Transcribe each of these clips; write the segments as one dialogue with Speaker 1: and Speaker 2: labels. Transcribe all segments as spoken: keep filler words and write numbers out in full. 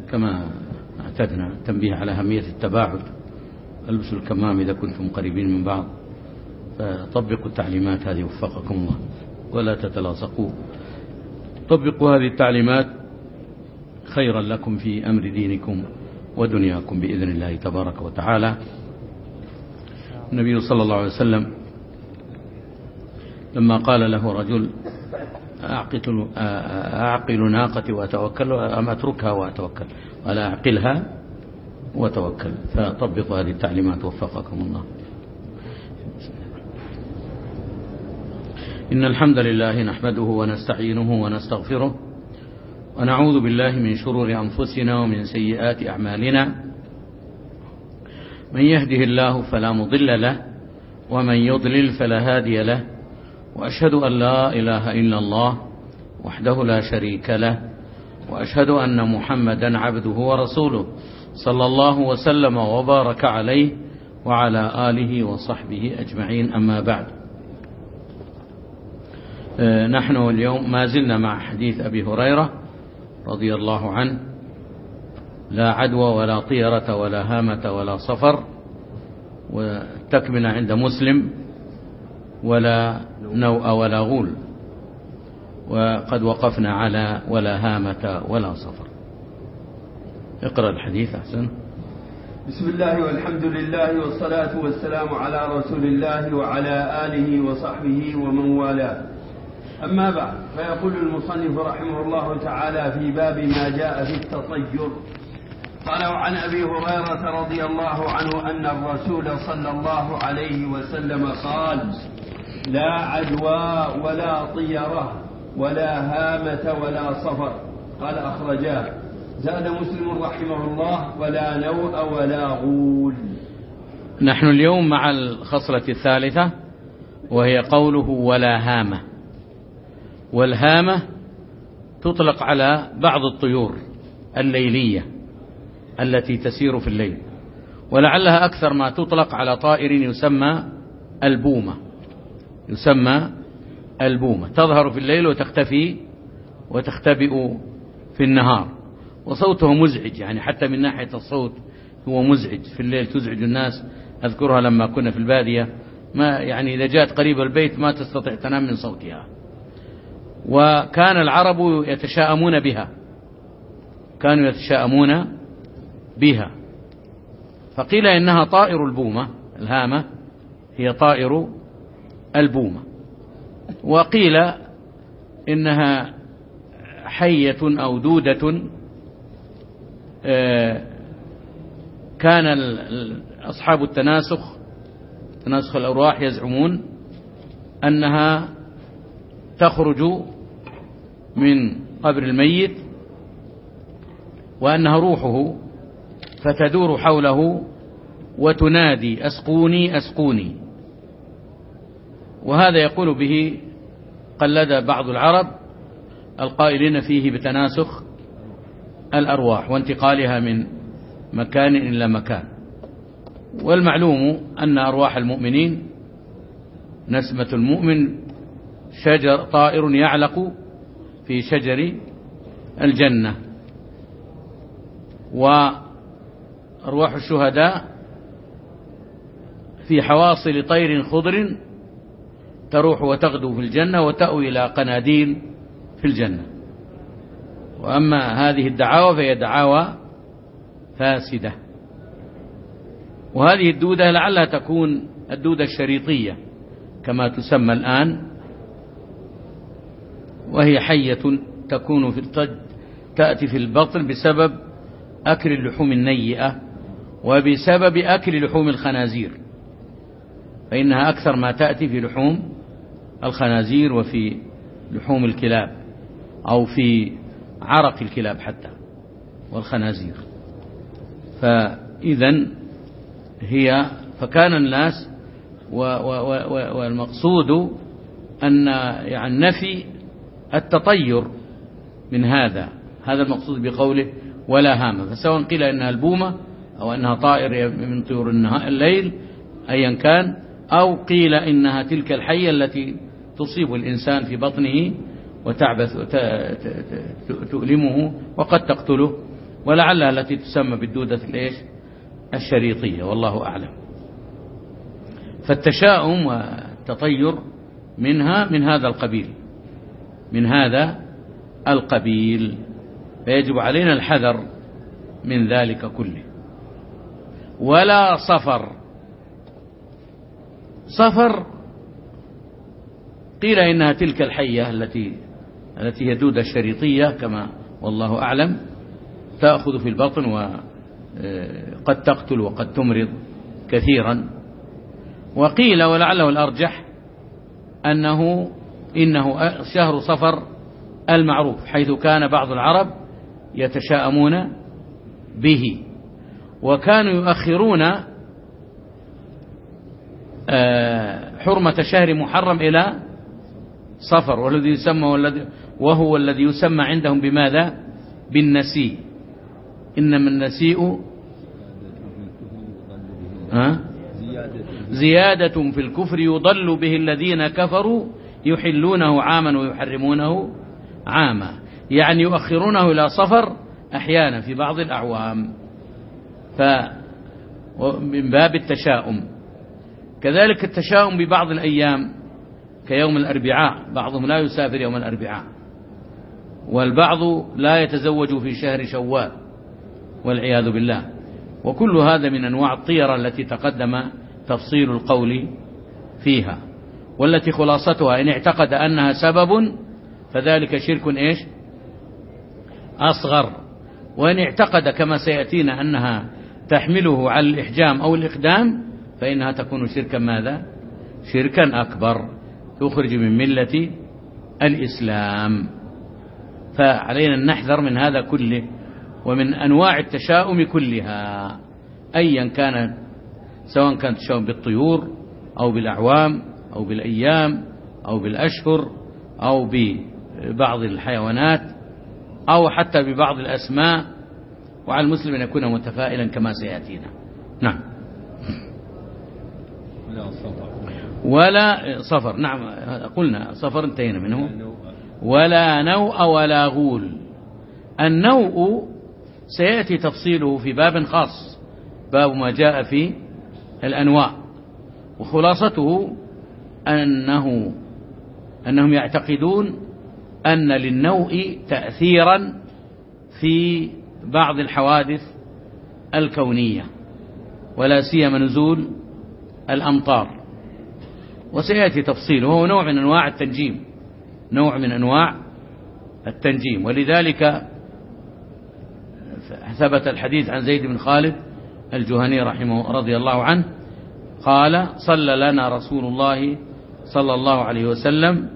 Speaker 1: كما اعتدنا تنبيه على أهمية التباعد. البسوا الكمام إذا كنتم قريبين من بعض، فطبقوا التعليمات هذه وفقكم الله، ولا تتلاصقوا. طبقوا هذه التعليمات خيرا لكم في أمر دينكم ودنياكم بإذن الله تبارك وتعالى. النبي صلى الله عليه وسلم لما قال له رجل أعقل, أعقل ناقتي وأتوكل أم أتركها وأتوكل، ولا أعقلها وتوكل. فطبقوا هذه التعليمات وفقكم الله. إن الحمد لله نحمده ونستعينه ونستغفره، ونعوذ بالله من شرور أنفسنا ومن سيئات أعمالنا. من يهده الله فلا مضل له، ومن يضلل فلا هادي له. وأشهد أن لا إله إلا الله وحده لا شريك له، وأشهد أن محمدا عبده ورسوله صلى الله وسلم وبارك عليه وعلى آله وصحبه أجمعين. أما بعد، نحن اليوم ما زلنا مع حديث أبي هريرة رضي الله عنه: لا عدوى ولا طيرة ولا هامة ولا صفر. وتكمن عند مسلم: ولا نوء ولا غول. وقد وقفنا على ولا هامة ولا صفر. اقرأ الحديث أحسن.
Speaker 2: بسم الله والحمد لله والصلاة والسلام على رسول الله وعلى آله وصحبه ومن والاه. أما بعد، فيقول المصنف رحمه الله تعالى في باب ما جاء في التطير. قال: وعن أبي هريرة رضي الله عنه أن الرسول صلى الله عليه وسلم قال: لا عدوى ولا طيرة ولا هامة ولا صفر. قال: أخرجاه. زاد مسلم رحمه الله: ولا نوء ولا غول.
Speaker 1: نحن اليوم مع الخصلة الثالثة، وهي قوله: ولا هامة. والهامة تطلق على بعض الطيور الليلية التي تسير في الليل، ولعلها أكثر ما تطلق على طائر يسمى البومة. يسمى البومة، تظهر في الليل وتختفي وتختبئ في النهار، وصوته مزعج، يعني حتى من ناحية الصوت هو مزعج. في الليل تزعج الناس. أذكرها لما كنا في البادية، ما يعني إذا جاءت قريب البيت ما تستطيع تنام من صوتها. وكان العرب يتشاءمون بها، كانوا يتشاءمون بها. فقيل إنها طائر البومة. الهامة هي طائر البومة. وقيل إنها حية أو دودة. كان أصحاب التناسخ، تناسخ الأرواح، يزعمون أنها تخرج من قبر الميت وأنها روحه، فتدور حوله وتنادي: أسقوني أسقوني. وهذا يقول به قلد بعض العرب القائلين فيه بتناسخ الأرواح وانتقالها من مكان إلى مكان. والمعلوم أن أرواح المؤمنين، نسمة المؤمن شجر طائر يعلق في شجر الجنة. وأرواح الشهداء في حواصل طير خضر تروح وتغدو في الجنة وتأوي إلى قناديل في الجنة. وأما هذه الدعاوى فهي دعاوى فاسدة. وهذه الدودة لعلها تكون الدودة الشريطية كما تسمى الآن، وهي حية تكون في الطج، تأتي في البطن بسبب أكل اللحوم النيئة وبسبب أكل لحوم الخنازير، فإنها أكثر ما تأتي في لحوم الخنازير وفي لحوم الكلاب، أو في عرق الكلاب حتى والخنازير. فإذا هي فكان الناس والمقصود أن يعني نفي التطير من هذا هذا المقصود بقوله ولا هامة. فسواء قيل إنها البومة أو أنها طائر من طيور الليل أيا كان، أو قيل إنها تلك الحية التي تصيب الإنسان في بطنه وتعبث تؤلمه وقد تقتله ولعلها التي تسمى بالدودة الإيش الشريطية، والله أعلم. فالتشاؤم والتطير منها من هذا القبيل من هذا القبيل فيجب علينا الحذر من ذلك كله. ولا صفر. صفر قيل إنها تلك الحية التي التي هي دودة شريطية كما والله أعلم، تأخذ في البطن وقد تقتل وقد تمرض كثيرا. وقيل ولعله الأرجح أنه إنه شهر صفر المعروف، حيث كان بعض العرب يتشاءمون به، وكانوا يؤخرون حرمة شهر محرم إلى صفر، والذي يسمى وهو الذي يسمى عندهم بماذا؟ بالنسيء. إنما النسيء زيادة في الكفر يضل به الذين كفروا يحلونه عاما ويحرمونه عاما، يعني يؤخرونه إلى صفر أحيانا في بعض الأعوام، فمن باب التشاؤم. كذلك التشاؤم ببعض الأيام كيوم الأربعاء، بعضهم لا يسافر يوم الأربعاء، والبعض لا يتزوج في شهر شوال والعياذ بالله. وكل هذا من أنواع الطيرة التي تقدم تفصيل القول فيها، والتي خلاصتها إن اعتقد أنها سبب فذلك شرك إيش أصغر، وإن اعتقد كما سيأتينا أنها تحمله على الإحجام أو الإقدام فإنها تكون شركا ماذا؟ شركا أكبر تخرج من ملة الإسلام. فعلينا أن نحذر من هذا كله ومن أنواع التشاؤم كلها أيا كان، سواء كان تشاؤم بالطيور أو بالأعوام أو بالأيام أو بالأشهر أو ببعض الحيوانات أو حتى ببعض الأسماء، وعلى المسلم أن يكون متفائلا كما سيأتينا. نعم. ولا صفر، نعم قلنا صفر انتهينا منه. ولا نوء ولا غول. النوء سيأتي تفصيله في باب خاص، باب ما جاء في الأنواع، وخلاصته أنه أنهم يعتقدون أن للنوء تأثيرا في بعض الحوادث الكونية، ولا سيما نزول الأمطار، وسيأتي تفصيله. وهو نوع من أنواع التنجيم، نوع من أنواع التنجيم. ولذلك ثبت الحديث عن زيد بن خالد الجهني رحمه رضي الله عنه قال: صلى لنا رسول الله صلى الله عليه وسلم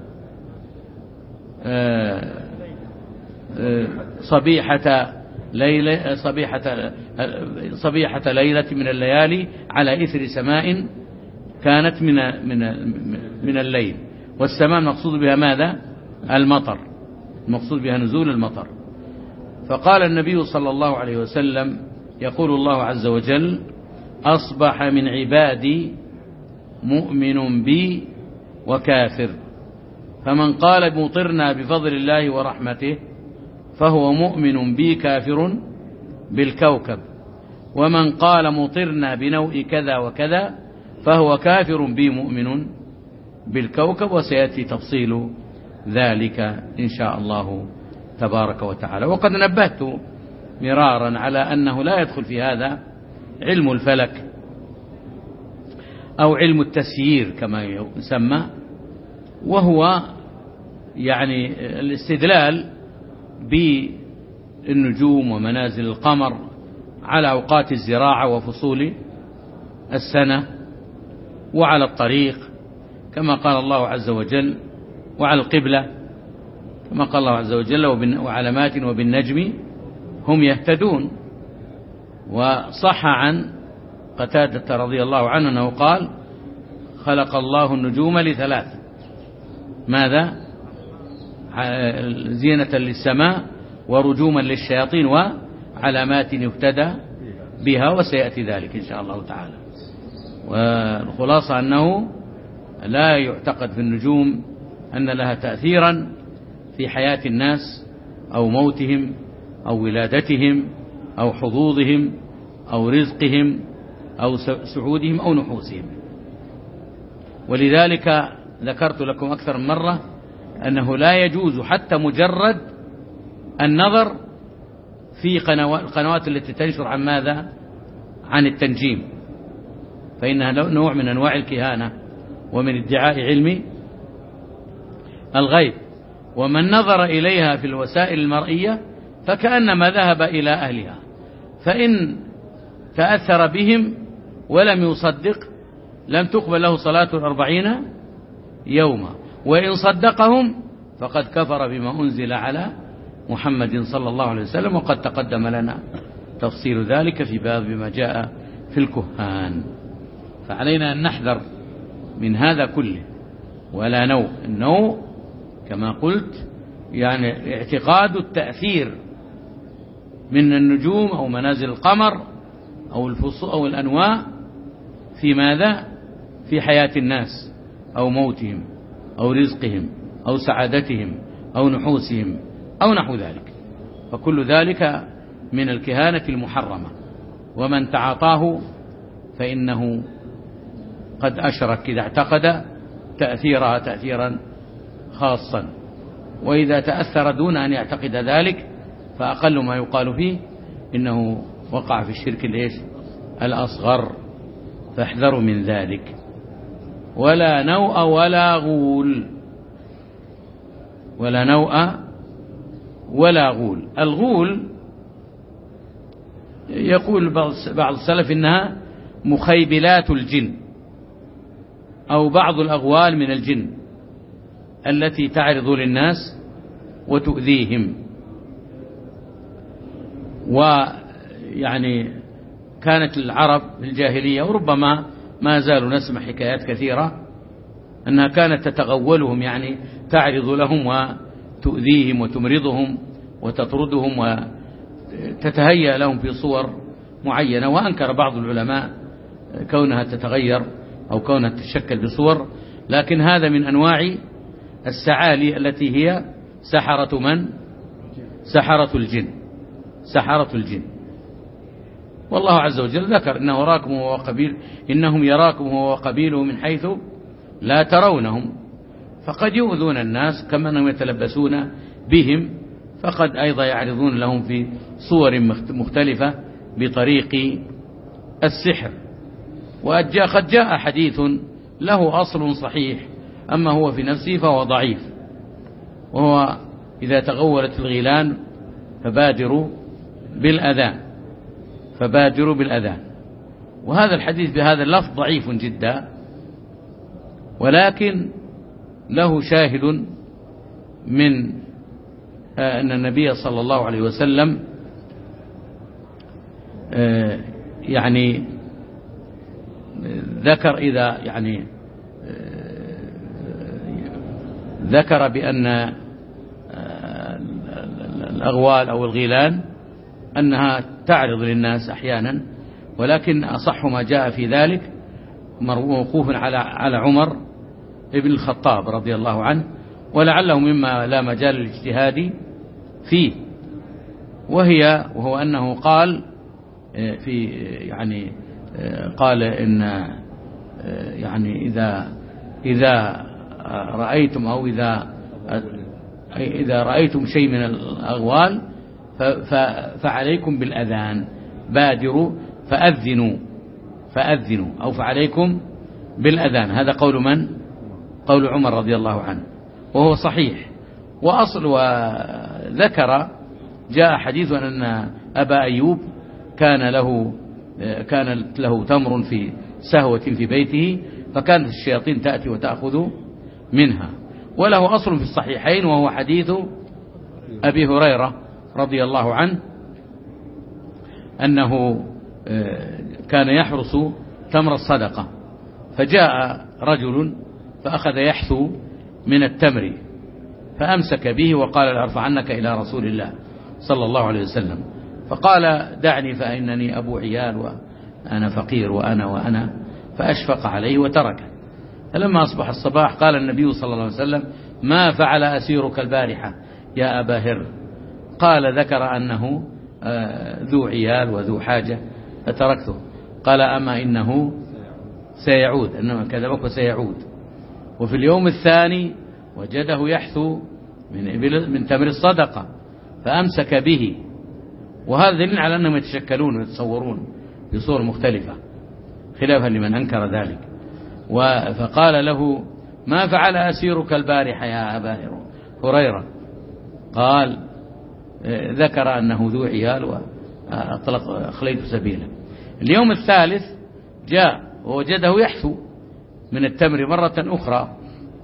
Speaker 1: صبيحة ليلة صبيحة صبيحة ليلة من الليالي على إثر سماء كانت من من من الليل، والسماء المقصود بها ماذا؟ المطر، المقصود بها نزول المطر. فقال النبي صلى الله عليه وسلم: يقول الله عز وجل: أصبح من عبادي مؤمن بي وكافر، فمن قال مطرنا بفضل الله ورحمته فهو مؤمن بي كافر بالكوكب، ومن قال مطرنا بنوء كذا وكذا فهو كافر بي مؤمن بالكوكب. وسيأتي تفصيل ذلك إن شاء الله تبارك وتعالى. وقد نبهت مرارا على أنه لا يدخل في هذا علم الفلك أو علم التسيير كما يسمى، وهو يعني الاستدلال بالنجوم ومنازل القمر على أوقات الزراعة وفصول السنة وعلى الطريق كما قال الله عز وجل، وعلى القبلة كما قال الله عز وجل: وعلامات وبالنجم هم يهتدون. وصح عن قتادة رضي الله عنه أنه قال: خلق الله النجوم لثلاث: ماذا؟ زينة للسماء ورجوما للشياطين وعلامات يهتدى بها. وسيأتي ذلك إن شاء الله تعالى. والخلاصة أنه لا يعتقد في النجوم أن لها تأثيرا في حياة الناس أو موتهم أو ولادتهم أو حظوظهم أو رزقهم أو سعودهم أو نحوسهم. ولذلك ذكرت لكم أكثر من مرة أنه لا يجوز حتى مجرد النظر في القنوات التي تنشر عن ماذا؟ عن التنجيم، فإنها نوع من أنواع الكهانة ومن ادعاء علم الغيب. ومن نظر إليها في الوسائل المرئية فكأنما ذهب إلى أهلها، فإن تأثر بهم ولم يصدق لم تقبل له صلاة الأربعين يوما، وإن صدقهم فقد كفر بما أنزل على محمد صلى الله عليه وسلم، وقد تقدم لنا تفصيل ذلك في باب ما جاء في الكهان. فعلينا أن نحذر من هذا كله. ولا نوء، النوء كما قلت يعني اعتقاد التأثير من النجوم أو منازل القمر أو الفصول أو الأنواع في ماذا؟ في حياة الناس أو موتهم أو رزقهم أو سعادتهم أو نحوسهم أو نحو ذلك، فكل ذلك من الكهانة المحرمة. ومن تعاطاه فإنه قد أشرك إذا اعتقد تأثيرها تأثيرا خاصا، وإذا تأثر دون أن يعتقد ذلك فأقل ما يقال فيه إنه وقع في الشرك الإيش؟ الأصغر، فاحذروا من ذلك. ولا نوء ولا غول، ولا نوء ولا غول. الغول يقول بعض السلف إنها مخيبلات الجن أو بعض الأغوال من الجن التي تعرض للناس وتؤذيهم. ويعني كانت العرب في الجاهلية وربما ما زالوا نسمع حكايات كثيرة أنها كانت تتغولهم، يعني تعرض لهم وتؤذيهم وتمرضهم وتطردهم وتتهيأ لهم في صور معينة. وأنكر بعض العلماء كونها تتغير أو كونها تتشكل بصور، لكن هذا من أنواع السعالي التي هي سحرة من؟ سحرة الجن، سحرة الجن. والله عز وجل ذكر إنه يراكم هو وقبيل إنهم يراكم هو وقبيله من حيث لا ترونهم، فقد يؤذون الناس كما أنهم يتلبسون بهم، فقد أيضا يعرضون لهم في صور مختلفة بطريق السحر. وقد جاء حديث له أصل صحيح، أما هو في نفسه فهو ضعيف، وهو إذا تغولت الغيلان فبادروا بالأذان، فبادروا بالأذان. وهذا الحديث بهذا اللفظ ضعيف جدا، ولكن له شاهد من أن النبي صلى الله عليه وسلم يعني ذكر إذا يعني ذكر بأن الأغوال أو الغيلان أنها تعرض للناس أحيانا، ولكن أصح ما جاء في ذلك موقوف على على عمر ابن الخطاب رضي الله عنه، ولعله مما لا مجال للاجتهاد فيه. وهي وهو أنه قال في يعني قال إن يعني إذا إذا رأيتم أو إذا إذا رأيتم شيء من الأغوال فعليكم بالأذان، بادروا فأذنوا فأذنوا أو فعليكم بالأذان. هذا قول من؟ قول عمر رضي الله عنه، وهو صحيح. وأصل وذكر جاء حديث أن أبا أيوب كان له كانت له تمر في سهوة في بيته، فكانت الشياطين تأتي وتأخذ منها. وله أصل في الصحيحين، وهو حديث أبي هريرة رضي الله عنه أنه كان يحرس تمر الصدقة، فجاء رجل فأخذ يحثو من التمر، فأمسك به وقال لأرفعنك إلى رسول الله صلى الله عليه وسلم، فقال دعني فإنني أبو عيال وأنا فقير وأنا وأنا فأشفق عليه وتركه. فلما أصبح الصباح قال النبي صلى الله عليه وسلم ما فعل أسيرك البارحة يا أبا هر؟ قال ذكر أنه ذو عيال وذو حاجة فتركته. قال أما إنه سيعود، إنما كذبك وسيعود. وفي اليوم الثاني وجده يحثو من من تمر الصدقة فأمسك به، وهذا دليل على أنهم يتشكلون ويتصورون بصور مختلفة خلافا لمن أنكر ذلك. فقال له ما فعل أسيرك البارحة يا أبا هريرة؟ قال ذكر أنه ذو عيال وأطلق أخليت سبيله. اليوم الثالث جاء ووجده يحثو من التمر مرة أخرى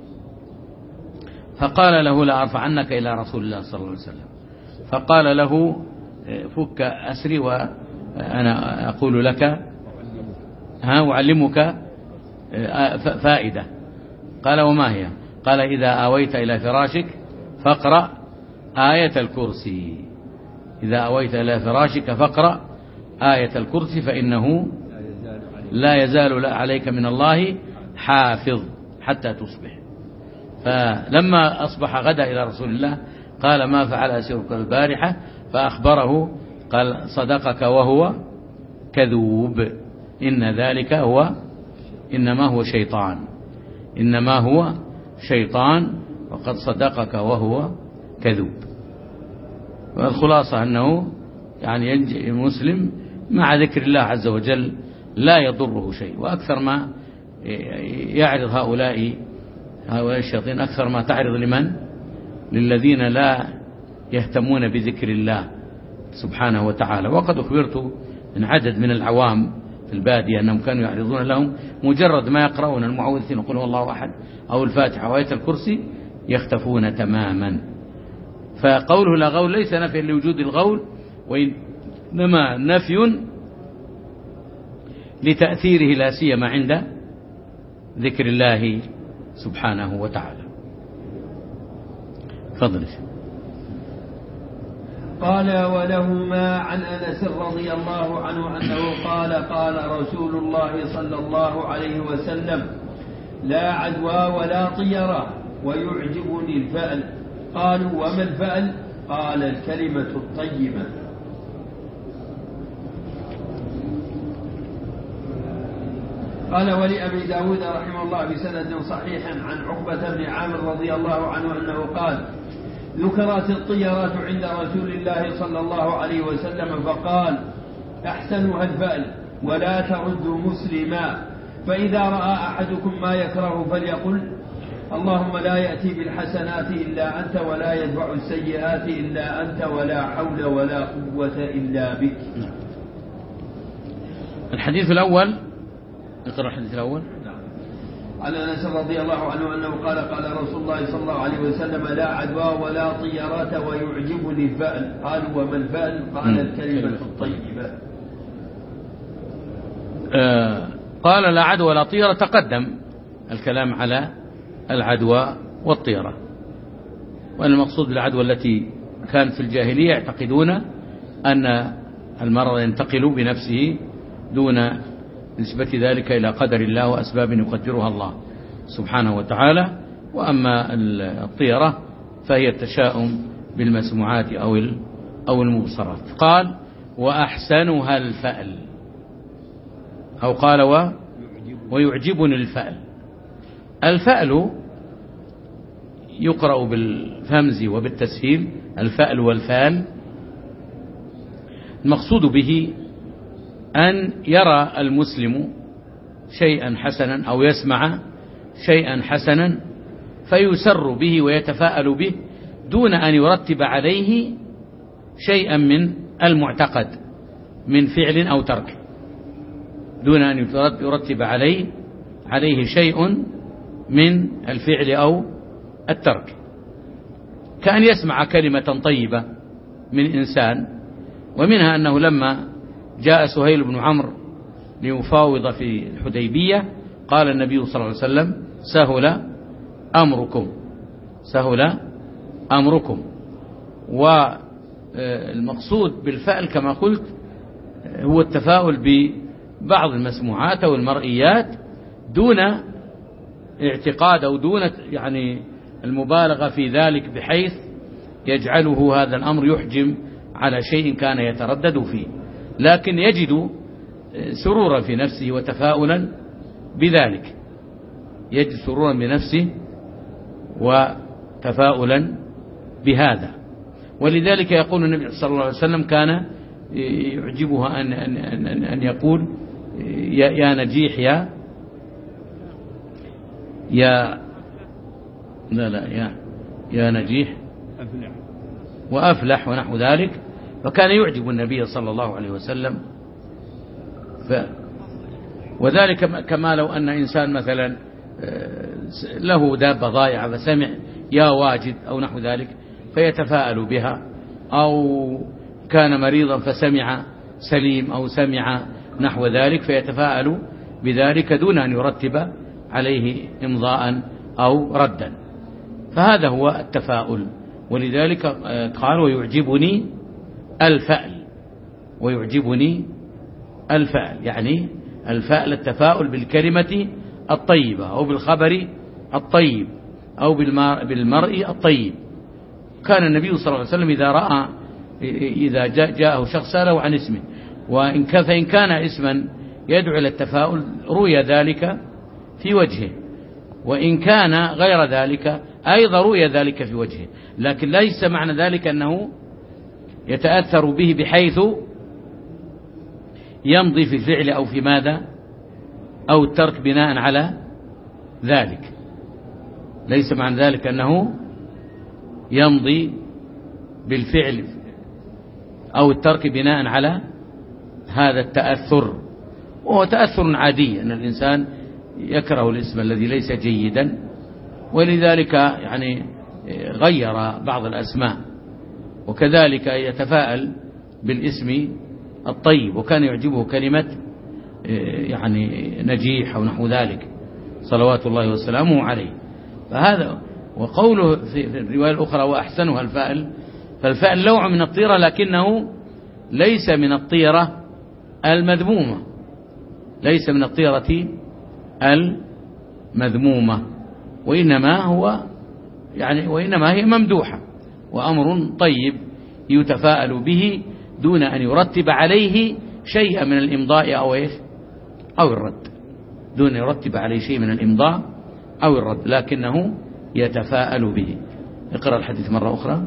Speaker 1: فقال له لا أرفعنك إلى رسول الله صلى الله عليه وسلم. فقال له فك أسري وأنا أقول لك ها أعلمك فائدة. قال وما هي؟ قال إذا آويت إلى فراشك فاقرأ آية الكرسي. إذا آويت إلى فراشك فاقرأ آية الكرسي فإنه لا يزال عليك من الله حافظ حتى تصبح. فلما أصبح غدا إلى رسول الله قال ما فعل أسيرك البارحة؟ فأخبره قال صدقك وهو كذوب، إن ذلك هو إنما هو شيطان، إنما هو شيطان وقد صدقك وهو كذوب. والخلاصة أنه يعني ينجي المسلم مع ذكر الله عز وجل لا يضره شيء. وأكثر ما يعرض هؤلاء هؤلاء الشياطين أكثر ما تعرض لمن؟ للذين لا يهتمون بذكر الله سبحانه وتعالى. وقد أخبرت من عدد من العوام في البادية أنهم كانوا يعرضون لهم مجرد ما يقرؤون المعوذتين وقل هو الله أحد أو الفاتحة وآية الكرسي يختفون تماما. فقوله لا غول ليس نفي لوجود الغول، وإنما نفي لتأثيره لا سيما عند ذكر الله سبحانه وتعالى. فضل.
Speaker 2: قال ولهما عن أنس رضي الله عنه أنه قال قال رسول الله صلى الله عليه وسلم لا عدوى ولا طيرة ويعجبني الفأل. قالوا وما الفأل؟ قال الكلمة الطيبة. قال ولأبي داود رحمه الله بسند صحيح عن عقبة بن عامر رضي الله عنه أنه قال ذكرت الطيرات عند رسول الله صلى الله عليه وسلم فقال أحسنها الفأل ولا ترد مسلما، فإذا رأى أحدكم ما يكره فليقل اللهم لا يأتي بالحسنات إلا أنت ولا يدفع السيئات إلا أنت ولا حول ولا قوة إلا بك.
Speaker 1: الحديث الأول اقرأ الحديث الأول.
Speaker 2: عن أنس رضي الله عنه أنه قال قال رسول الله صلى الله عليه وسلم لا عدوى ولا طيرات ويعجبني الفأل. قالوا وما الفأل؟ قال الكلمة الطيبة.
Speaker 1: آه قال لا عدوى ولا طيرة. تقدم الكلام على العدوى والطيرة، وأن المقصود بالعدوى التي كان في الجاهلية يعتقدون أن المرض ينتقل بنفسه دون نسبة ذلك إلى قدر الله وأسباب يقدرها الله سبحانه وتعالى. وأما الطيرة فهي التشاؤم بالمسموعات أو أو المبصرات. قال وأحسنها الفأل، أو قال و ويعجبني الفأل. الفأل يقرأ بالهمز وبالتسهيل الفأل والفال. المقصود به أن يرى المسلم شيئا حسنا أو يسمع شيئا حسنا فيسر به ويتفاءل به دون أن يرتب عليه شيئا من المعتقد من فعل أو ترك، دون أن يرتب عليه عليه شيء من الفعل أو الترك. كأن يسمع كلمة طيبة من إنسان. ومنها أنه لما جاء سهيل بن عمرو ليفاوض في الحديبية قال النبي صلى الله عليه وسلم سهل أمركم سهل أمركم. والمقصود بالفأل كما قلت هو التفاؤل ببعض المسموعات أو المرئيات دون اعتقاد أو دون يعني المبالغة في ذلك بحيث يجعله هذا الأمر يحجم على شيء كان يتردد فيه، لكن يجد سرورا في نفسه وتفاؤلا بذلك، يجد سرورا بنفسه وتفاؤلا بهذا. ولذلك يقول النبي صلى الله عليه وسلم كان يعجبها أن, أن, أن, أن يقول يا, يا نجيح يا يا لا لا يا يا نجيح وأفلح ونحو ذلك. فكان يعجب النبي صلى الله عليه وسلم. ف وذلك كما لو أن إنسان مثلا له دابة ضائعة فسمع يا واجد أو نحو ذلك فيتفاءل بها، أو كان مريضا فسمع سليم أو سمع نحو ذلك فيتفاءل بذلك دون أن يرتب عليه إمضاء أو ردا. فهذا هو التفاؤل. ولذلك قال ويعجبني الفأل، ويعجبني الفأل يعني الفأل التفاؤل بالكلمة الطيبة أو بالخبر الطيب أو بالمرء الطيب. كان النبي صلى الله عليه وسلم إذا رأى إذا جاءه شخص سأله عن اسمه وإن كان فإن كان اسما يدعو إلى التفاؤل روي ذلك في وجهه، وإن كان غير ذلك أيضا روي ذلك في وجهه، لكن ليس معنى ذلك أنه يتأثر به بحيث يمضي في الفعل أو في ماذا أو الترك بناء على ذلك. ليس معنى ذلك أنه يمضي بالفعل أو الترك بناء على هذا التأثر، وهو تأثر عادي أن الإنسان يكره الاسم الذي ليس جيدا، ولذلك يعني غير بعض الأسماء، وكذلك يتفاءل بالاسم الطيب، وكان يعجبه كلمة يعني نجيح أو نحو ذلك صلوات الله وسلامه عليه. فهذا وقوله في الرواية الأخرى وأحسنها الفأل، فالفأل نوع من الطيرة لكنه ليس من الطيرة المذمومة، ليس من الطيرة المذمومة، وإنما هو يعني وإنما هي ممدوحة وأمر طيب يتفاءل به دون أن يرتب عليه شيء من الإمضاء أو إيش أو الرد، دون أن يرتب عليه شيء من الإمضاء أو الرد، لكنه يتفاءل به. اقرأ الحديث مرة أخرى.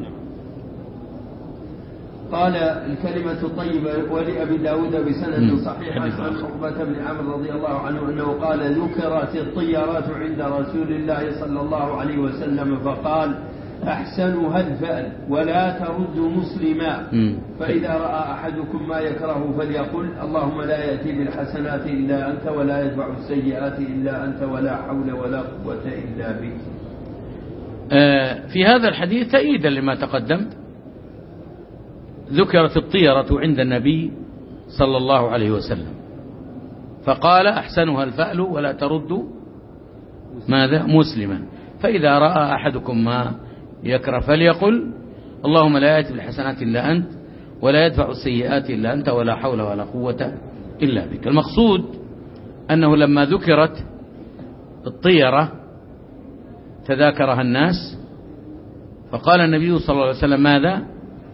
Speaker 2: قال الكلمة الطيبة. ولأبي داود بسند صحيح عن عقبة بن عمرو رضي الله عنه أنه قال ذكرت الطيرات عند رسول الله صلى الله عليه وسلم فقال أحسنها الفأل ولا ترد مسلما، فإذا رأى أحدكم ما يكره فليقل اللهم لا يأتي بالحسنات إلا أنت ولا يدفع السيئات إلا أنت ولا حول ولا قوة إلا بك.
Speaker 1: في هذا الحديث تأييدا لما تقدم، ذكرت الطيرة عند النبي صلى الله عليه وسلم فقال أحسنها الفأل ولا ترد ماذا مسلما، فإذا رأى أحدكم ما يكره فليقل اللهم لا يأتي بالحسنات إلا أنت ولا يدفع السيئات إلا أنت ولا حول ولا قوة إلا بك. المقصود أنه لما ذكرت الطيرة تذاكرها الناس، فقال النبي صلى الله عليه وسلم ماذا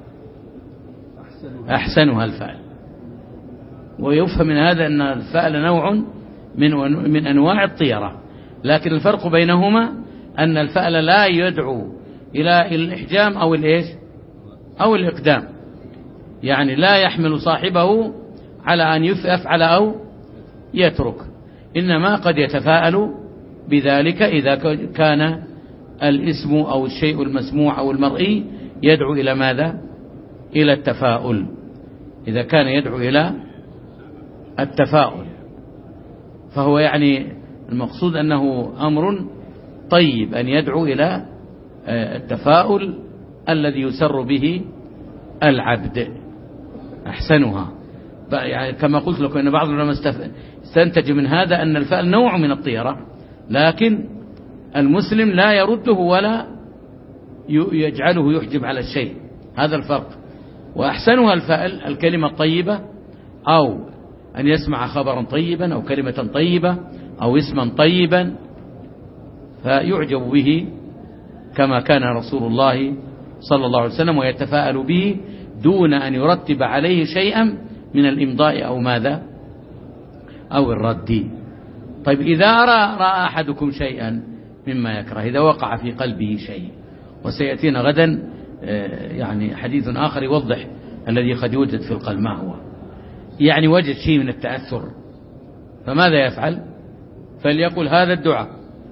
Speaker 1: أحسنها الفأل. ويفهم من هذا أن الفأل نوع من من أنواع الطيرة، لكن الفرق بينهما أن الفأل لا يدعو إلى الإحجام أو الإيش أو الإقدام، يعني لا يحمل صاحبه على أن يفعل أو يترك، إنما قد يتفاءل بذلك إذا كان الاسم أو الشيء المسموع أو المرئي يدعو إلى ماذا إلى التفاؤل، إذا كان يدعو إلى التفاؤل فهو يعني المقصود أنه أمر طيب أن يدعو إلى التفاؤل الذي يسر به العبد. أحسنها يعني كما قلت لكم أن بعض العلماء استنتج من هذا أن الفأل نوع من الطيرة، لكن المسلم لا يرده ولا يجعله يحجب على الشيء، هذا الفرق. وأحسنها الفأل الكلمة الطيبة، أو أن يسمع خبرا طيبا أو كلمة طيبة أو اسما طيبا فيعجب به كما كان رسول الله صلى الله عليه وسلم ويتفاءل به دون أن يرتب عليه شيئا من الإمضاء أو ماذا أو الرد. طيب إذا رأى, رأى أحدكم شيئا مما يكره، إذا وقع في قلبه شيء، وسيأتينا غدا يعني حديث آخر يوضح الذي قد يوجد في القلب ما هو، يعني وجد شيء من التأثر، فماذا يفعل؟ فليقول هذا الدعاء: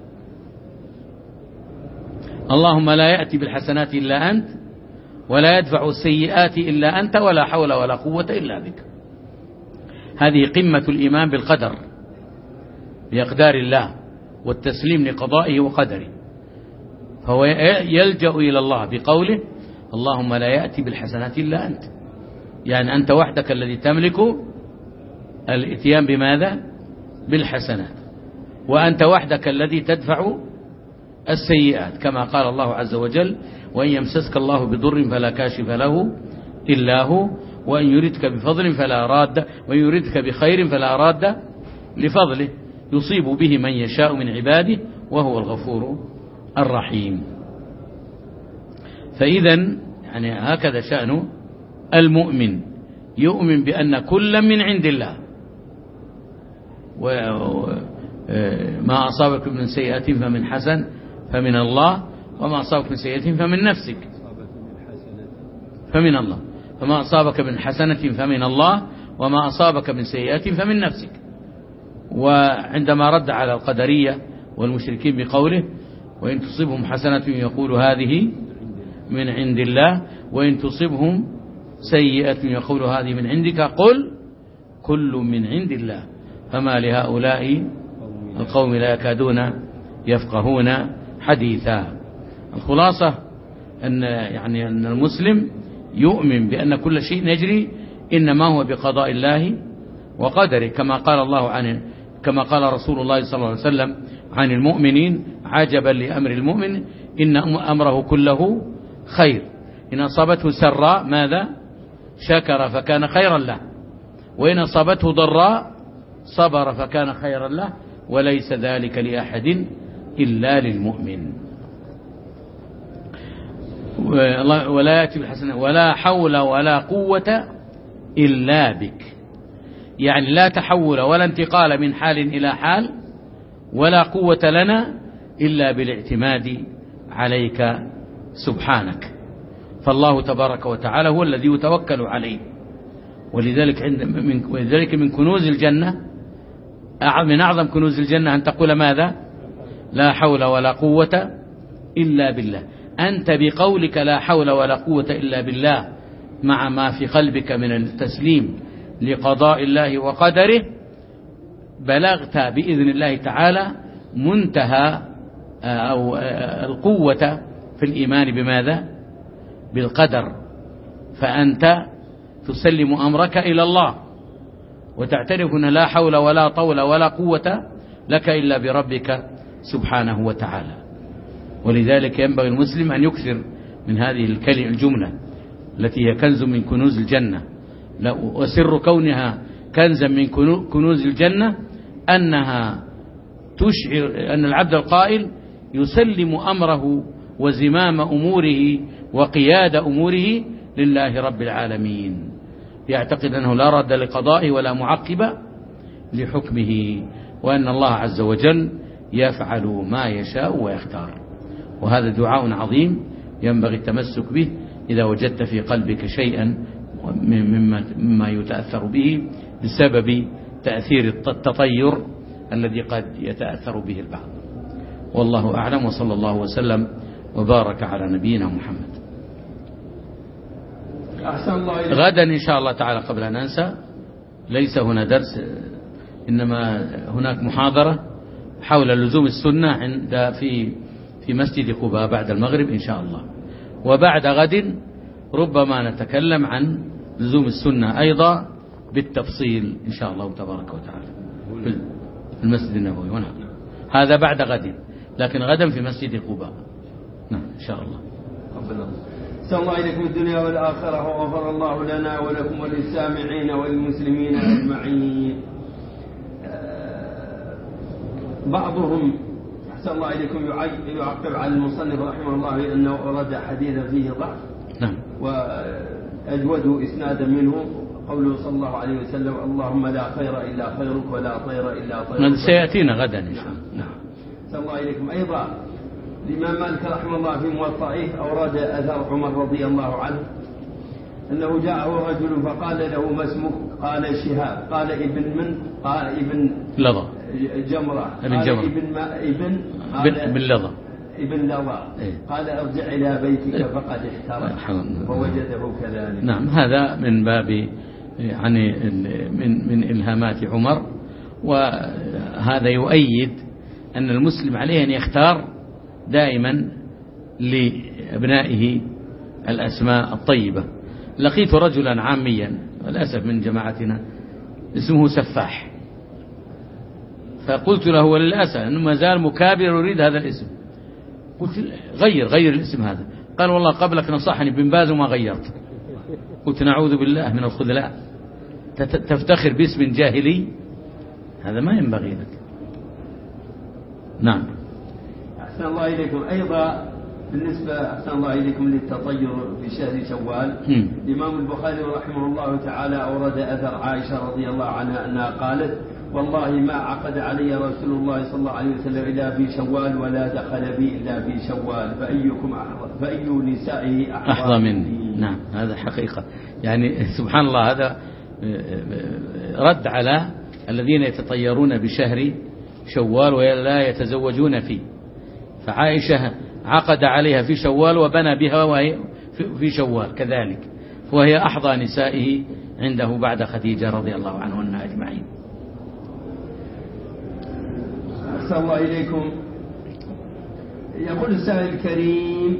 Speaker 1: اللهم لا يأتي بالحسنات إلا أنت، ولا يدفع السيئات إلا أنت، ولا حول ولا قوة إلا بك. هذه قمة الإيمان بالقدر، بأقدار الله والتسليم لقضائه وقدره. فهو يلجأ إلى الله بقوله: اللهم لا يأتي بالحسنات إلا أنت، يعني أنت وحدك الذي تملك الاتيان بماذا؟ بالحسنات، وأنت وحدك الذي تدفع السيئات، كما قال الله عز وجل: وإن يمسسك الله بضر فلا كاشف له إلا هو، وإن يردك بفضل فلا راد، وإن يردك بخير فلا راد لفضله، يصيب به من يشاء من عباده وهو الغفور الرحيم. فإذا يعني هكذا شأن المؤمن، يؤمن بأن كل من عند الله، وما أصابك من سيئة فمن حسن فمن الله، وما أصابك من سيئة فمن نفسك فمن الله، فما أصابك من حسنة فمن الله، وما أصابك من سيئة فمن نفسك. وعندما رد على القدرية والمشركين بقوله: وإن تصبهم حسنة يقول هذه من عند الله، وإن تصبهم سيئة يقول هذه من عندك، قل كل من عند الله، فما لهؤلاء القوم لا يكادون يفقهون حديثا. الخلاصة أن يعني أن المسلم يؤمن بأن كل شيء يجري إنما هو بقضاء الله وقدره، كما قال الله عن كما قال رسول الله صلى الله عليه وسلم عن المؤمنين: عجبا لأمر المؤمن إن أمره كله خير، إن أصابته سراء ماذا؟ شكر فكان خيرا له، وإن أصابته ضراء صبر فكان خيرا له، وليس ذلك لأحد إلا للمؤمن. ولا يأتي بالحسنة ولا حول ولا قوة إلا بك، يعني لا تحول ولا انتقال من حال إلى حال، ولا قوة لنا إلا بالاعتماد عليك سبحانك. فالله تبارك وتعالى هو الذي يتوكل عليه. ولذلك عند من ولذلك من كنوز الجنة، من أعظم كنوز الجنة أن تقول ماذا؟ لا حول ولا قوة إلا بالله. أنت بقولك لا حول ولا قوة إلا بالله مع ما في قلبك من التسليم لقضاء الله وقدره، بلغت بإذن الله تعالى منتهى أو القوة في الإيمان بماذا؟ بالقدر. فأنت تسلم أمرك إلى الله وتعترف أن لا حول ولا طول ولا قوة لك إلا بربك سبحانه وتعالى. ولذلك ينبغي المسلم أن يكثر من هذه الكلمة الجملة التي هي كنز من كنوز الجنة، وسر كونها كنزا من كنوز الجنة أنها تشعر أن العبد القائل يسلم أمره وزمام أموره وقياد أموره لله رب العالمين، يعتقد أنه لا رد لقضائه ولا معقب لحكمه، وأن الله عز وجل يفعل ما يشاء ويختار. وهذا دعاء عظيم ينبغي التمسك به إذا وجدت في قلبك شيئا مما, مما يتأثر به بسبب تأثير التطير الذي قد يتأثر به البعض. والله أعلم، وصلى الله وسلم وبارك على نبينا محمد. غدا إن شاء الله تعالى، قبل أن أنسى، ليس هنا درس، إنما هناك محاضرة حول لزوم السنة عند في في مسجد قباء بعد المغرب إن شاء الله. وبعد غد ربما نتكلم عن لزوم السنة أيضا بالتفصيل إن شاء الله تبارك وتعالى في المسجد النبوي هنا. هذا بعد غد، لكن غدا في مسجد قباء. نعم إن شاء الله.
Speaker 2: أحسن الله إليكم الدنيا والآخرة، وغفر الله لنا ولكم وللسامعين والمسلمين أجمعين. بعضهم أحسن الله إليكم يعقب على المصنف رحمه الله لأنه أراد حديثا فيه ضعف،
Speaker 1: نعم،
Speaker 2: و أجود إسنادا منه قوله صلى الله عليه وسلم اللهم لا خير إلا خيرك ولا طير إلا طيرك.
Speaker 1: سيأتينا غدا إن شاء الله.
Speaker 2: نعم. صلى الله عليكم. أيضا الإمام مالك رحمه الله في موطئه أورد أثر عمر رضي الله عنه أنه جاءه رجل فقال له ما اسمك؟ قال شهاب. قال ابن من؟ قال ابن
Speaker 1: لظى.
Speaker 2: جمرة.
Speaker 1: ابن
Speaker 2: قال
Speaker 1: جمرة.
Speaker 2: ابن ما ابن
Speaker 1: ابن لظى.
Speaker 2: ابن لظى. إيه؟ قال ارجع إلى بيتك إيه؟ فقد احترق فوجده كذلك.
Speaker 1: نعم هذا من باب يعني من من إلهامات عمر، وهذا يؤيد أن المسلم عليه أن يختار دائما لأبنائه الأسماء الطيبة. لقيت رجلا عاميا للأسف من جماعتنا اسمه سفاح، فقلت له وللأسف أنه ما زال مكابر يريد هذا الاسم. قلت غير غير الاسم هذا. قال والله قبلك نصحني بن باز وما غيرت. قلت نعوذ بالله من الخذلان، تفتخر باسم جاهلي، هذا ما ينبغي لك. نعم.
Speaker 2: أحسن الله إليكم. أيضا بالنسبة أحسن الله إليكم للتطير في شهر شوال، الإمام البخاري رحمه الله تعالى أورد أثر عائشة رضي الله عنها أنها قالت والله ما عقد علي رسول الله صلى الله عليه وسلم إلا في شوال ولا دخل بي إلا في شوال فأيكم أحظى فأي نسائه
Speaker 1: أحظى مني. نعم هذا حقيقة، يعني سبحان الله هذا رد على الذين يتطيرون بشهر شوال ولا يتزوجون فيه. فعائشة عقد عليها في شوال وبنى بها وهي في شوال كذلك، وهي أحظى نسائه عنده بعد خديجة رضي الله عنهن أجمعين.
Speaker 2: أحسن الله إليكم. يقول السائل الكريم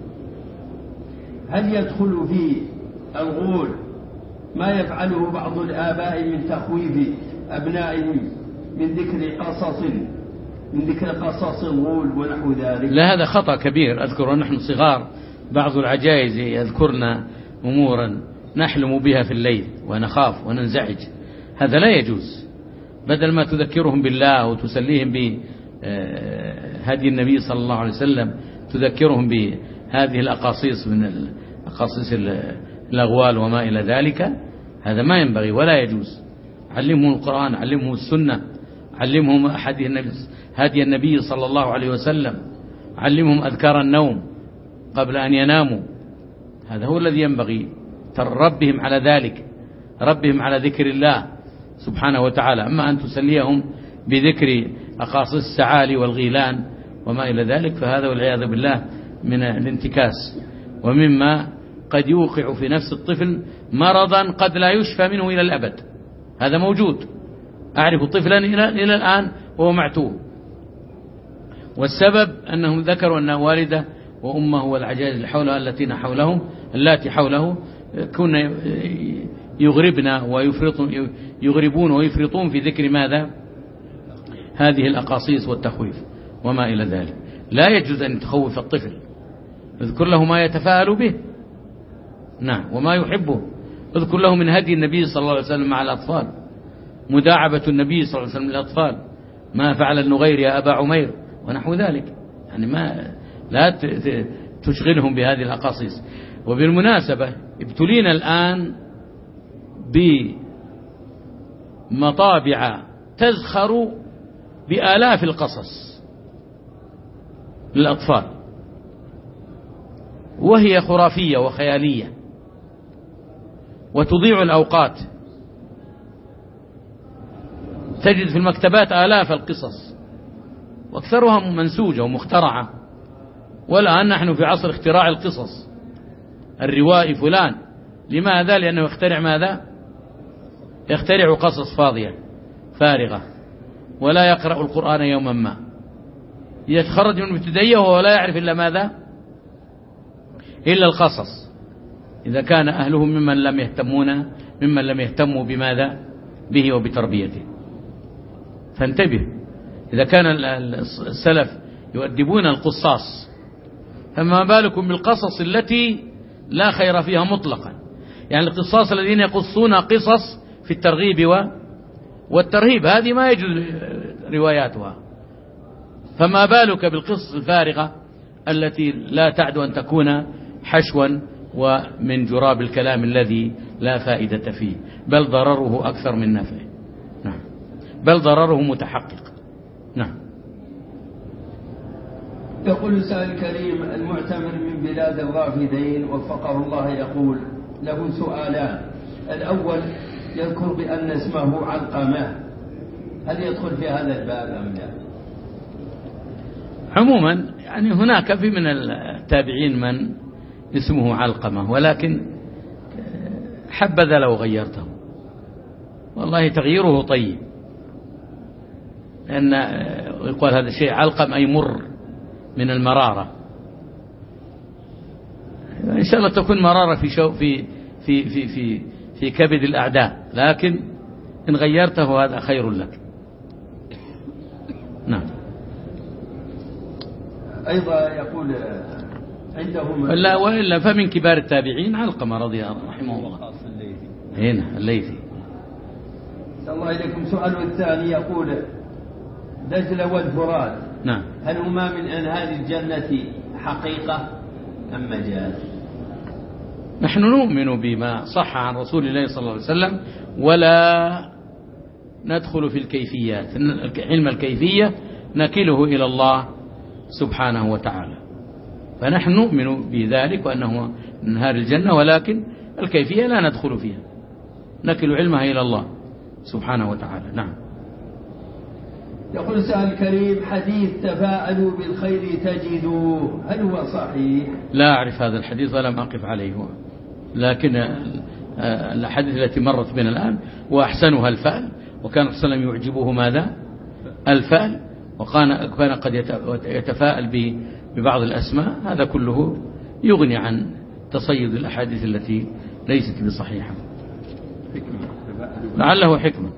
Speaker 2: هل يدخل في الغول ما يفعله بعض الآباء من تخويف أبنائهم من ذكر قصص من ذكر قصص الغول ونحو ذلك؟
Speaker 1: لا هذا خطأ كبير. أذكر ونحن صغار بعض العجائز يذكرنا أمورا نحلم بها في الليل ونخاف وننزعج، هذا لا يجوز. بدل ما تذكرهم بالله وتسليهم بهدي النبي صلى الله عليه وسلم تذكرهم بهذه الأقاصيص من الأقاصيص الأغوال وما إلى ذلك، هذا ما ينبغي ولا يجوز. علمهم القرآن، علمهم السنة، علمهم هدي النبي صلى الله عليه وسلم، علمهم أذكار النوم قبل أن يناموا، هذا هو الذي ينبغي. تربهم على ذلك، ربهم على ذكر الله سبحانه وتعالى. أما أن تسليهم بذكر أقاصيص السعالي والغيلان وما إلى ذلك فهذا والعياذ بالله من الانتكاس، ومما قد يوقع في نفس الطفل مرضا قد لا يشفى منه إلى الأبد. هذا موجود، أعرف طفلا إلى الآن وهو معتوه، والسبب أنهم ذكروا أن والده وأمه والعجائز اللي حولها التي حولهم التي حوله كنا يغربن ويفرطون يغربون ويفرطون في ذكر ماذا؟ هذه الأقاصيص والتخويف وما إلى ذلك. لا يجوز أن تخوف الطفل، اذكر له ما يتفاءل به، نعم، وما يحبه. اذكر له من هدي النبي صلى الله عليه وسلم مع الأطفال، مداعبة النبي صلى الله عليه وسلم للأطفال، ما فعل النغير يا أبا عمير ونحو ذلك. يعني ما لا تشغلهم بهذه الأقاصيص. وبالمناسبة ابتلينا الآن بمطابع تزخر بآلاف القصص للأطفال وهي خرافية وخيالية وتضيع الأوقات. تجد في المكتبات آلاف القصص واكثرها منسوجة ومخترعة، والآن نحن في عصر اختراع القصص. الروائي فلان، لماذا؟ لأنه يخترع ماذا؟ يخترع قصص فاضية فارغة، ولا يقرأ القرآن يوما ما، يتخرج من ابتدائية وهو لا يعرف إلا ماذا؟ إلا القصص، إذا كان أهله ممن لم يهتمون ممن لم يهتموا بماذا؟ به وبتربيته. فانتبه، إذا كان السلف يؤدبون القصاص فما بالكم بالقصص التي لا خير فيها مطلقا. يعني القصاص الذين يقصون قصص في الترغيب والترهيب، هذه ما يجوز رواياتها، فما بالك بالقصص الفارغة التي لا تعد أن تكون حشوا ومن جراب الكلام الذي لا فائدة فيه، بل ضرره أكثر من نفعه. نعم، بل ضرره متحقق. نعم.
Speaker 2: يقول سائل كريم: المعتمر من بلاد الرافدين وفقه الله يقول له سؤالان. الأول يذكر بأن اسمه علقمة، هل يدخل في هذا الباب أم لا؟
Speaker 1: عموما يعني هناك في من التابعين من اسمه علقمة، ولكن حبذا لو غيرته، والله تغييره طيب، لأن يقول هذا الشيء علقم أي مر من المرارة، إن شاء الله تكون مرارة في شو في في في في في كبد الأعداء، لكن إن غيرته هذا خير لك. نعم.
Speaker 2: أيضا يقول عندهم
Speaker 1: لا وإلا فمن كبار التابعين علقمة رضي الله رحمه الله. هنا الليثي.
Speaker 2: الله إليكم. سؤال الثاني يقول: دجلة والفرات
Speaker 1: نعم
Speaker 2: هل هما من أنهار الجنة حقيقة أم مجاز؟
Speaker 1: نحن نؤمن بما صح عن رسول الله صلى الله عليه وسلم، ولا ندخل في الكيفيات. علم الكيفية نكله إلى الله سبحانه وتعالى، فنحن نؤمن بذلك وأنه من أنهار الجنة، ولكن الكيفية لا ندخل فيها، نكل علمها إلى الله سبحانه وتعالى. نعم.
Speaker 2: يقول سائل كريم: حديث تفاءلوا بالخير تجدوه، هل هو صحيح؟
Speaker 1: لا أعرف هذا الحديث ولم أقف عليه، لكن الحديث التي مرت بنا الآن وأحسنها الفأل، وكان صلى الله عليه وسلم يعجبه ماذا؟ الفأل، وكان قد يتفاءل ببعض الأسماء، هذا كله يغني عن تصيد الأحاديث التي ليست بصحيحة، لعله حكمة.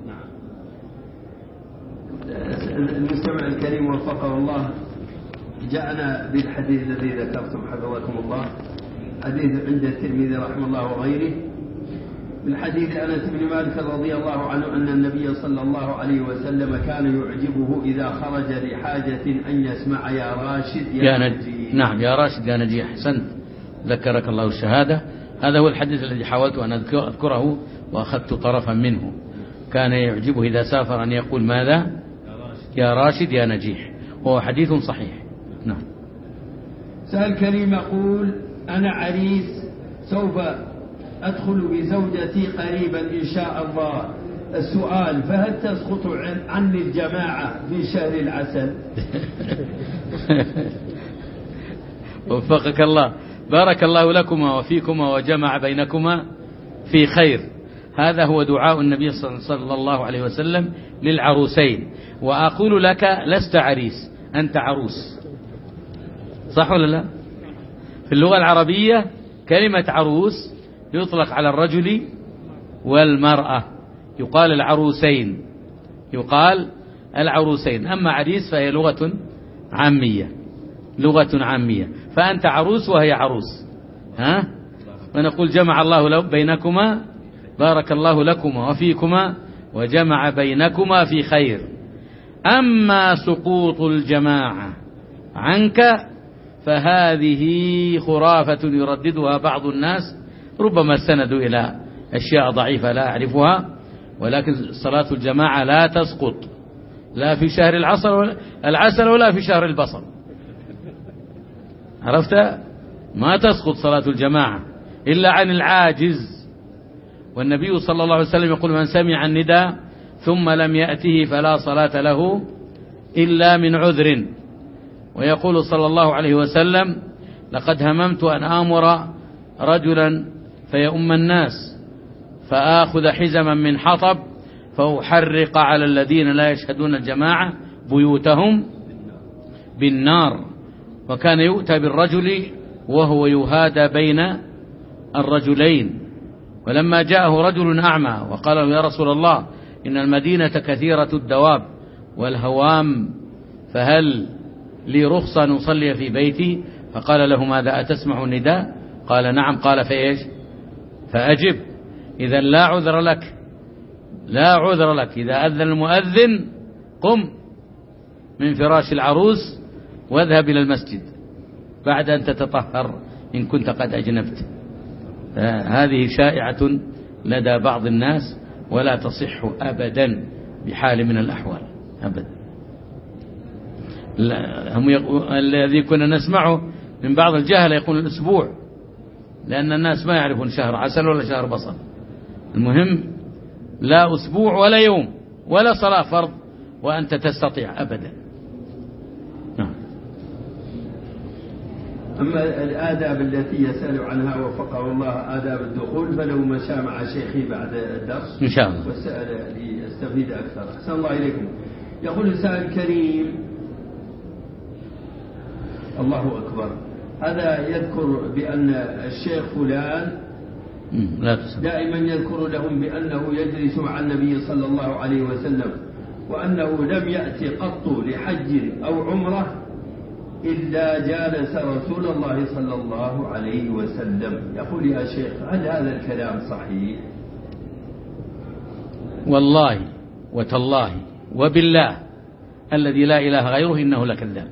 Speaker 2: المستمع الكريم وفقه الله، جاءنا بالحديث الذي ذكرتم حفظكم الله، حديث عند الترمذي رحمه الله وغيره، من حديث أنس بن مالك رضي الله عنه أن النبي صلى الله عليه وسلم كان يعجبه إذا خرج لحاجة أن يسمع يا راشد يا, يا نجيح.
Speaker 1: نعم، يا راشد يا نجيح، أحسنت، ذكرك الله الشهادة. هذا هو الحديث الذي حاولت أن أذكره وأخذت طرفا منه. كان يعجبه إذا سافر أن يقول ماذا؟ يا راشد يا نجيح، وهو حديث صحيح. نعم.
Speaker 2: سأل كريم يقول: أنا عريس سوف أدخل بزوجتي قريبا إن شاء الله، السؤال: فهل تسقط عني الجماعة في شهر العسل؟
Speaker 1: وفقك الله، بارك الله لكما وفيكما وجمع بينكما في خير. هذا هو دعاء النبي صلى الله عليه وسلم للعروسين. وأقول لك لست عريس، أنت عروس، صح ولا لا؟ في اللغة العربية كلمة عروس يطلق على الرجل والمرأة، يقال العروسين، يقال العروسين. أما عريس فهي لغة عامية، لغة عامية، فأنت عروس وهي عروس، ها؟ ونقول جمع الله بينكما، بارك الله لكما وفيكما وجمع بينكما في خير. أما سقوط الجماعة عنك فهذه خرافة يرددها بعض الناس، ربما استندوا إلى أشياء ضعيفة لا أعرفها، ولكن صلاة الجماعة لا تسقط، لا في شهر العسل العسل ولا في شهر البصل، عرفت؟ ما تسقط صلاة الجماعة إلا عن العاجز. والنبي صلى الله عليه وسلم يقول: من سمع النداء ثم لم يأته فلا صلاة له إلا من عذر. ويقول صلى الله عليه وسلم: لقد هممت أن آمر رجلا فيؤم الناس فآخذ حزما من حطب فأحرق على الذين لا يشهدون الجماعة بيوتهم بالنار. وكان يؤتى بالرجل وهو يهادى بين الرجلين. ولما جاءه رجل أعمى وقال له: يا رسول الله، إن المدينة كثيرة الدواب والهوام، فهل لي رخصة نصلي في بيتي؟ فقال له: ماذا أتسمع النداء؟ قال: نعم. قال: فإيش؟ فأجب. إذا لا عذر لك، لا عذر لك. إذا أذن المؤذن قم من فراش العروس واذهب إلى المسجد بعد أن تتطهر إن كنت قد أجنبت. هذه شائعة لدى بعض الناس ولا تصح أبدا بحال من الأحوال أبدا. هم الذي كنا نسمعه من بعض الجهل يقول الأسبوع، لأن الناس ما يعرفون شهر عسل ولا شهر بصل. المهم لا أسبوع ولا يوم ولا صلاة فرض وأنت تستطيع أبدا. نعم.
Speaker 2: أما الآداب التي يسأل عنها وفقه الله آداب الدخول، فلو مشى مع شيخي بعد الدرس
Speaker 1: إن شاء الله
Speaker 2: وسأل ليستفيد أكثر. أحسن الله إليكم. يقول السائل الكريم: الله أكبر، هذا يذكر بأن الشيخ فلان دائما يذكر لهم بأنه يجلس مع النبي صلى الله عليه وسلم، وأنه لم يأتي قط لحج أو عمرة إلا جالس رسول الله صلى الله عليه وسلم. يقول: يا شيخ، هل هذا الكلام صحيح؟
Speaker 1: والله وتالله وبالله الذي لا إله غيره إنه لكذاب.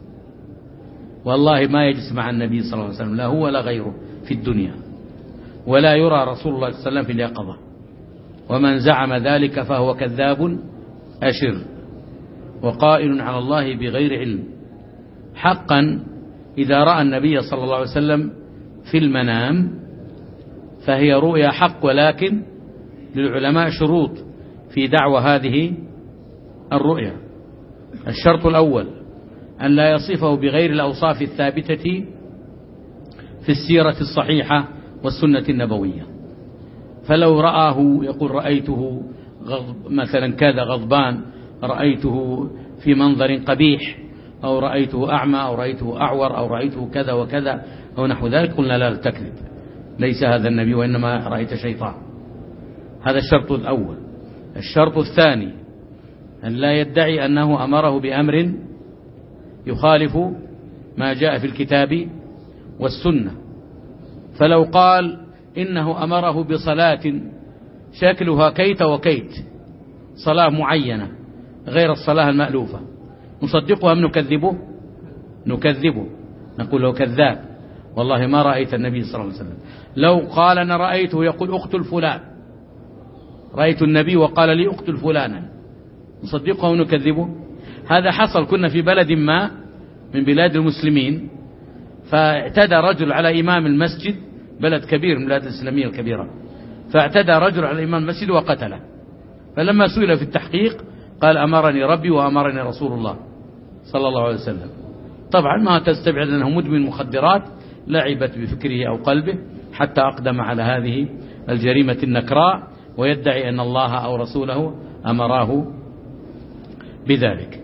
Speaker 1: والله ما يجلس مع النبي صلى الله عليه وسلم لا هو ولا غيره في الدنيا، ولا يرى رسول الله صلى الله عليه وسلم في اليقظة، ومن زعم ذلك فهو كذاب أشر وقائل على الله بغير علم. حقا إذا رأى النبي صلى الله عليه وسلم في المنام فهي رؤيا حق، ولكن للعلماء شروط في دعوى هذه الرؤيا. الشرط الأول أن لا يصفه بغير الأوصاف الثابتة في السيرة الصحيحة والسنة النبوية. فلو رآه يقول: رأيته غضب مثلا كذا غضبان، رأيته في منظر قبيح، أو رأيته أعمى، أو رأيته أعور، أو رأيته كذا وكذا أو نحو ذلك، قلنا لا تكذب، ليس هذا النبي وإنما رأيت شيطان. هذا الشرط الأول. الشرط الثاني أن لا يدعي أنه أمره بأمر يخالف ما جاء في الكتاب والسنة. فلو قال إنه أمره بصلاة شكلها كيت وكيت، صلاة معينة غير الصلاة المألوفة، نصدقه أم نكذبه؟ نكذبه، نقول له كذاب، والله ما رأيت النبي صلى الله عليه وسلم. لو قال أنا رأيته يقول اقتل فلان، رأيت النبي وقال لي اقتل فلانا، نصدقه أم نكذبه؟ هذا حصل. كنا في بلد ما من بلاد المسلمين، فاعتدى رجل على إمام المسجد، بلد كبير من البلاد الإسلامية الكبيرة، فاعتدى رجل على إمام المسجد وقتله. فلما سئل في التحقيق قال: أمرني ربي وأمرني رسول الله صلى الله عليه وسلم. طبعا ما تستبعد أنه مدمن مخدرات لعبت بفكره أو قلبه حتى أقدم على هذه الجريمة النكراء، ويدعي أن الله أو رسوله أمراه بذلك.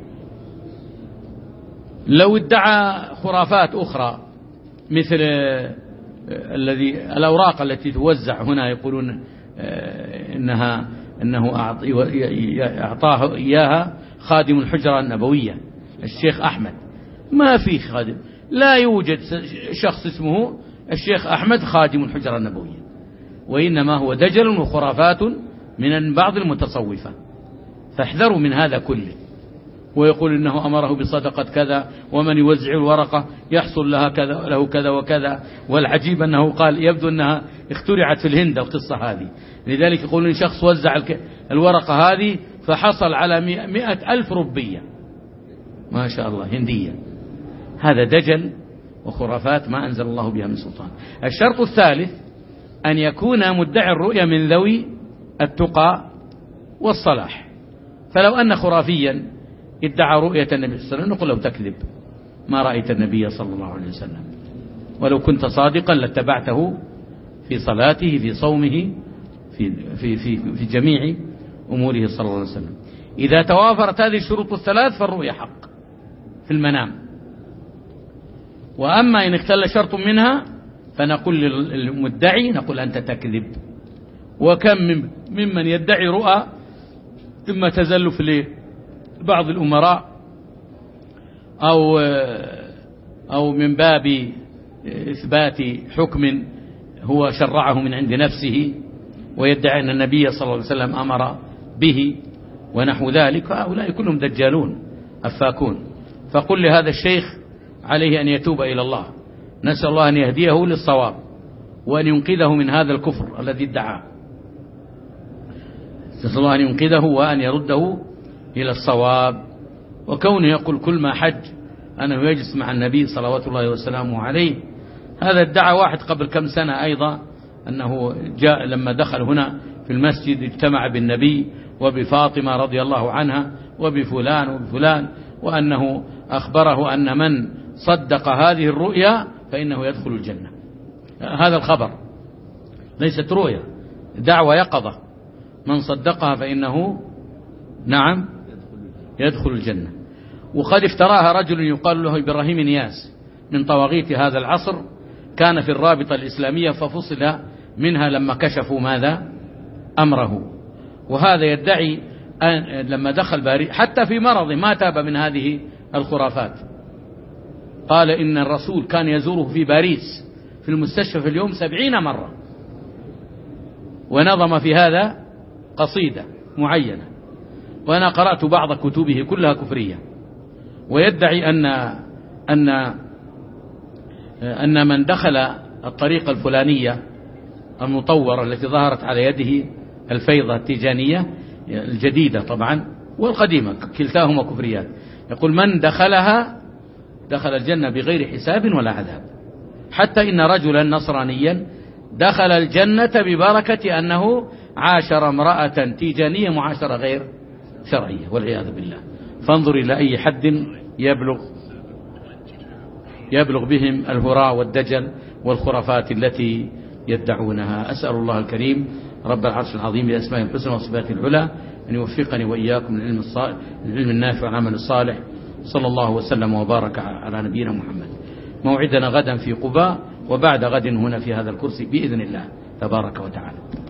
Speaker 1: لو ادعى خرافات أخرى مثل الذي الأوراق التي توزع هنا، يقولون إنها إنه أعطاه إياها خادم الحجرة النبوية الشيخ أحمد. ما في خادم، لا يوجد شخص اسمه الشيخ أحمد خادم الحجرة النبوية، وإنما هو دجل وخرافات من بعض المتصوفة، فاحذروا من هذا كله. ويقول إنه أمره بصدقة كذا، ومن يوزع الورقة يحصل لها كذا له كذا وكذا. والعجيب أنه قال يبدو أنها اخترعت في الهند القصة هذه، لذلك يقولون إن شخص وزع الورقة هذه فحصل على مئة ألف ربية، ما شاء الله، هندية. هذا دجل وخرافات ما أنزل الله بها من سلطان. الشرط الثالث أن يكون مدعي الرؤيا من ذوي التقى والصلاح. فلو أن خرافيا ادعى رؤية النبي صلى الله عليه وسلم نقول له تكذب، ما رأيت النبي صلى الله عليه وسلم، ولو كنت صادقا لاتبعته في صلاته في صومه في, في, في, في جميع أموره صلى الله عليه وسلم. إذا توافرت هذه الشروط الثلاث فالرؤيا حق في المنام. وأما إن اختل شرط منها فنقول للمدعي نقول أنت تكذب. وكم من ممن يدعي رؤى إما تزلف لبعض الأمراء أو أو من باب إثبات حكم هو شرعه من عند نفسه، ويدعي أن النبي صلى الله عليه وسلم أمر به ونحو ذلك. هؤلاء كلهم دجالون أفاكون. فقل لهذا الشيخ عليه أن يتوب إلى الله، نسأل الله أن يهديه للصواب وأن ينقذه من هذا الكفر الذي ادعاه. نسأل الله أن ينقذه وأن يرده إلى الصواب. وكونه يقول كل ما حج أنه يجلس مع النبي صلوات الله وسلامه عليه، هذا ادعى واحد قبل كم سنة أيضا أنه جاء لما دخل هنا في المسجد اجتمع بالنبي وبفاطمة رضي الله عنها وبفلان وبفلان، وأنه أخبره أن من صدق هذه الرؤيا فإنه يدخل الجنة. هذا الخبر ليست رؤيا، دعوة يقظة، من صدقها فإنه نعم يدخل الجنة. وقد افتراها رجل يقال له إبراهيم نياس من طواغيت هذا العصر، كان في الرابطة الإسلامية ففصل منها لما كشفوا ماذا أمره. وهذا يدعي أن لما دخل باريس حتى في مرضه ما تاب من هذه الخرافات. قال إن الرسول كان يزوره في باريس في المستشفى في اليوم سبعين مرة، ونظم في هذا قصيدة معينة، وأنا قرأت بعض كتبه كلها كفرية. ويدعي أن أن أن من دخل الطريقة الفلانية المطورة التي ظهرت على يده الفيضة التيجانية الجديدة طبعا والقديمة كلتاهما كفريات، يقول من دخلها دخل الجنة بغير حساب ولا عذاب. حتى إن رجلا نصرانيا دخل الجنة ببركة أنه عاشر امرأة تيجانية معاشرة غير شرعية والعياذ بالله. فانظر إلى أي حد يبلغ يبلغ بهم الهراء والدجل والخرافات التي يدعونها. أسأل الله الكريم رب العرش العظيم بأسمائه الحسنى وصفاته العلى أن يوفقني وإياكم للعلم الصالح للعلم النافع والعمل الصالح. صلى الله وسلم وبارك على نبينا محمد. موعدنا غدا في قباء، وبعد غد هنا في هذا الكرسي بإذن الله تبارك وتعالى.